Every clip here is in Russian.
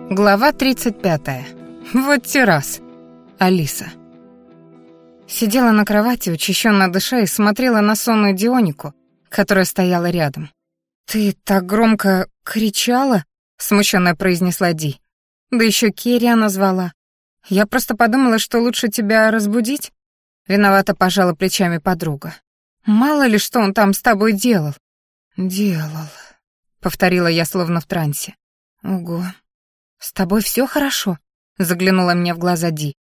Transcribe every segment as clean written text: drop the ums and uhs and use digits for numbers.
Глава 35. Вот те раз. Алиса. Сидела на кровати, учащенно дыша, и смотрела на сонную Дионику, которая стояла рядом. «Ты так громко кричала?» — смущенно произнесла Ди. «Да еще Керриа назвала. Я просто подумала, что лучше тебя разбудить?» Виновато пожала плечами подруга. «Мало ли, что он там с тобой делал». «Делал», — повторила я словно в трансе. «Ого. С тобой все хорошо?» — заглянула мне в глаза Ди.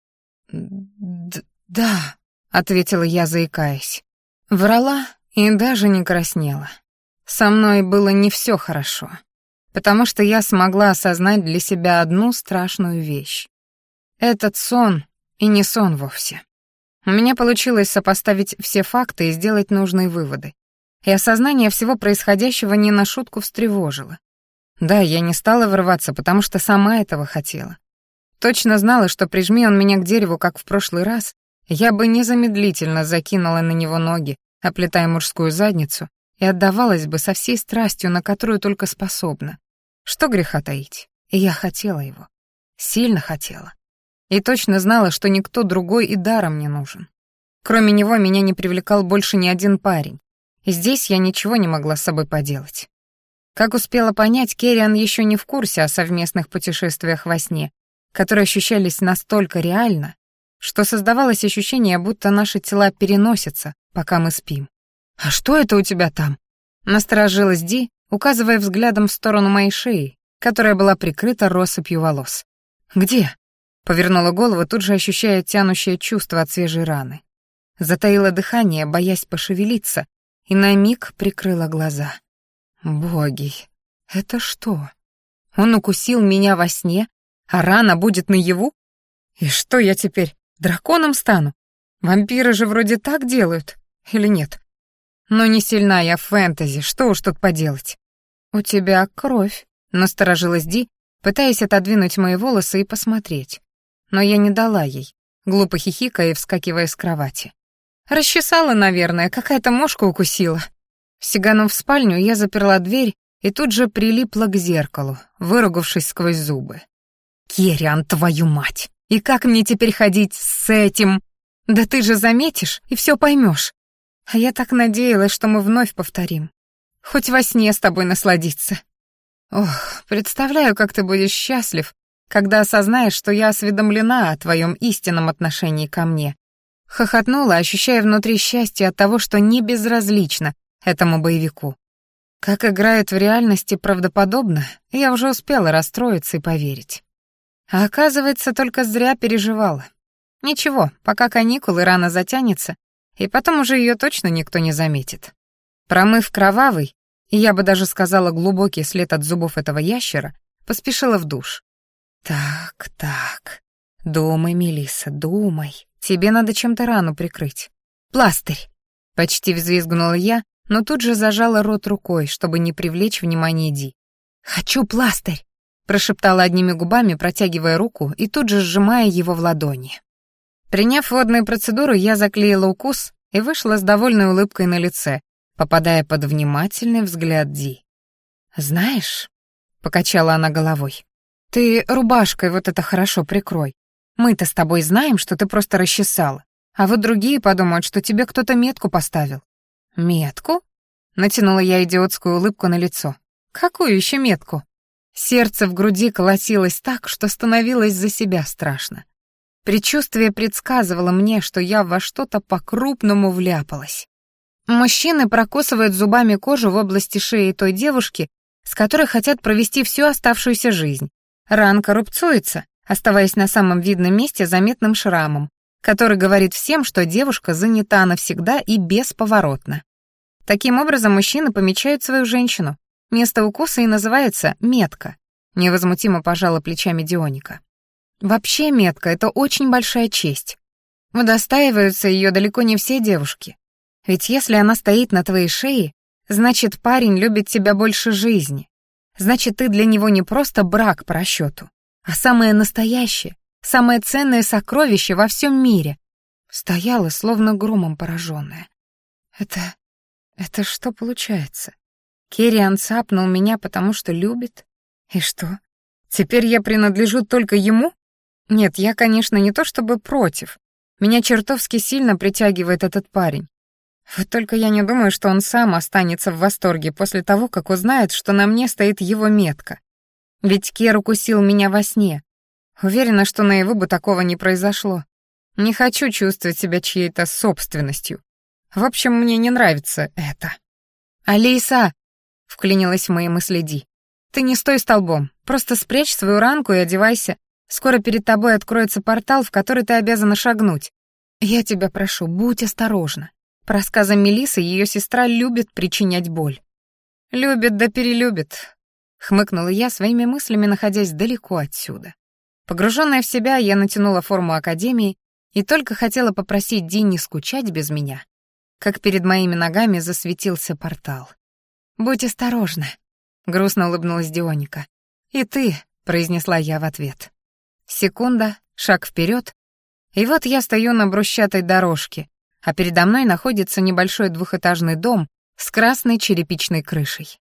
«Да», — ответила я, заикаясь. Врала и даже не краснела. Со мной было не все хорошо, потому что я смогла осознать для себя одну страшную вещь. Этот сон и не сон вовсе. У меня получилось сопоставить все факты и сделать нужные выводы. И осознание всего происходящего не на шутку встревожило. Да, я не стала врываться, потому что сама этого хотела. Точно знала, что прижми он меня к дереву, как в прошлый раз, я бы незамедлительно закинула на него ноги, оплетая мужскую задницу, и отдавалась бы со всей страстью, на которую только способна. Что греха таить? И я хотела его. Сильно хотела. И точно знала, что никто другой и даром не нужен. Кроме него меня не привлекал больше ни один парень. И здесь я ничего не могла с собой поделать. Как успела понять, Керриан еще не в курсе о совместных путешествиях во сне, которые ощущались настолько реально, что создавалось ощущение, будто наши тела переносятся, пока мы спим. «А что это у тебя там?» — насторожилась Ди, указывая взглядом в сторону моей шеи, которая была прикрыта россыпью волос. «Где?» — повернула голову, тут же ощущая тянущее чувство от свежей раны. Затаила дыхание, боясь пошевелиться, и на миг прикрыла глаза. Боги, это что? Он укусил меня во сне, а рана будет наяву? И что я теперь, драконом стану? Вампиры же вроде так делают, или нет? Но не сильна я в фэнтези, что уж тут поделать. У тебя кровь, насторожилась Ди, пытаясь отодвинуть мои волосы и посмотреть. Но я не дала ей, глупо хихикая и вскакивая с кровати. Расчесала, наверное, какая-то мошка укусила. Сиганув в спальню, я заперла дверь и тут же прилипла к зеркалу, выругавшись сквозь зубы. «Керриан, твою мать! И как мне теперь ходить с этим? Да ты же заметишь и все поймешь. А я так надеялась, что мы вновь повторим. Хоть во сне с тобой насладиться. Ох, представляю, как ты будешь счастлив, когда осознаешь, что я осведомлена о твоем истинном отношении ко мне». Хохотнула, ощущая внутри счастье от того, что не безразлично этому боевику. Как играет в реальности правдоподобно, я уже успела расстроиться и поверить. А оказывается, только зря переживала. Ничего, пока каникулы рано затянется, и потом уже ее точно никто не заметит. Промыв кровавый, и я бы даже сказала глубокий след от зубов этого ящера, поспешила в душ. Так, думай, Мелисса, думай. Тебе надо чем-то рану прикрыть. Пластырь. Почти взвизгнула я, но тут же зажала рот рукой, чтобы не привлечь внимание Ди. «Хочу пластырь!» — прошептала одними губами, протягивая руку и тут же сжимая его в ладони. Приняв водную процедуру, я заклеила укус и вышла с довольной улыбкой на лице, попадая под внимательный взгляд Ди. «Знаешь», — покачала она головой, — «ты рубашкой вот это хорошо прикрой. Мы-то с тобой знаем, что ты просто расчесала, а вот другие подумают, что тебе кто-то метку поставил». «Метку?» — натянула я идиотскую улыбку на лицо. «Какую еще метку?» Сердце в груди колотилось так, что становилось за себя страшно. Предчувствие предсказывало мне, что я во что-то по-крупному вляпалась. Мужчины прокусывают зубами кожу в области шеи той девушки, с которой хотят провести всю оставшуюся жизнь. Ранка рубцуется, оставаясь на самом видном месте заметным шрамом, который говорит всем, что девушка занята навсегда и бесповоротно. Таким образом, мужчины помечают свою женщину. Место укуса и называется метка. Невозмутимо пожала плечами Дионика. Вообще метка — это очень большая честь. Удостаиваются ее далеко не все девушки. Ведь если она стоит на твоей шее, значит, парень любит тебя больше жизни. Значит, ты для него не просто брак по расчету, а самое настоящее, самое ценное сокровище во всем мире. Стояла, словно громом пораженная. Это что получается? Керриан цапнул меня, потому что любит? И что? Теперь я принадлежу только ему? Нет, я, конечно, не то чтобы против. Меня чертовски сильно притягивает этот парень. Вот только я не думаю, что он сам останется в восторге после того, как узнает, что на мне стоит его метка. Ведь Кер укусил меня во сне. Уверена, что наяву бы такого не произошло. Не хочу чувствовать себя чьей-то собственностью. В общем, мне не нравится это. «Алиса!» — вклинилась в мои мысли Ди. «Ты не стой столбом. Просто спрячь свою ранку и одевайся. Скоро перед тобой откроется портал, в который ты обязана шагнуть. Я тебя прошу, будь осторожна. По рассказам Мелиссы, ее сестра любит причинять боль». «Любит да перелюбит», — хмыкнула я своими мыслями, находясь далеко отсюда. Погруженная в себя, я натянула форму академии и только хотела попросить Ди не скучать без меня, как перед моими ногами засветился портал. «Будь осторожна», — грустно улыбнулась Дионика. «И ты», — произнесла я в ответ. Секунда, шаг вперед, и вот я стою на брусчатой дорожке, а передо мной находится небольшой двухэтажный дом с красной черепичной крышей.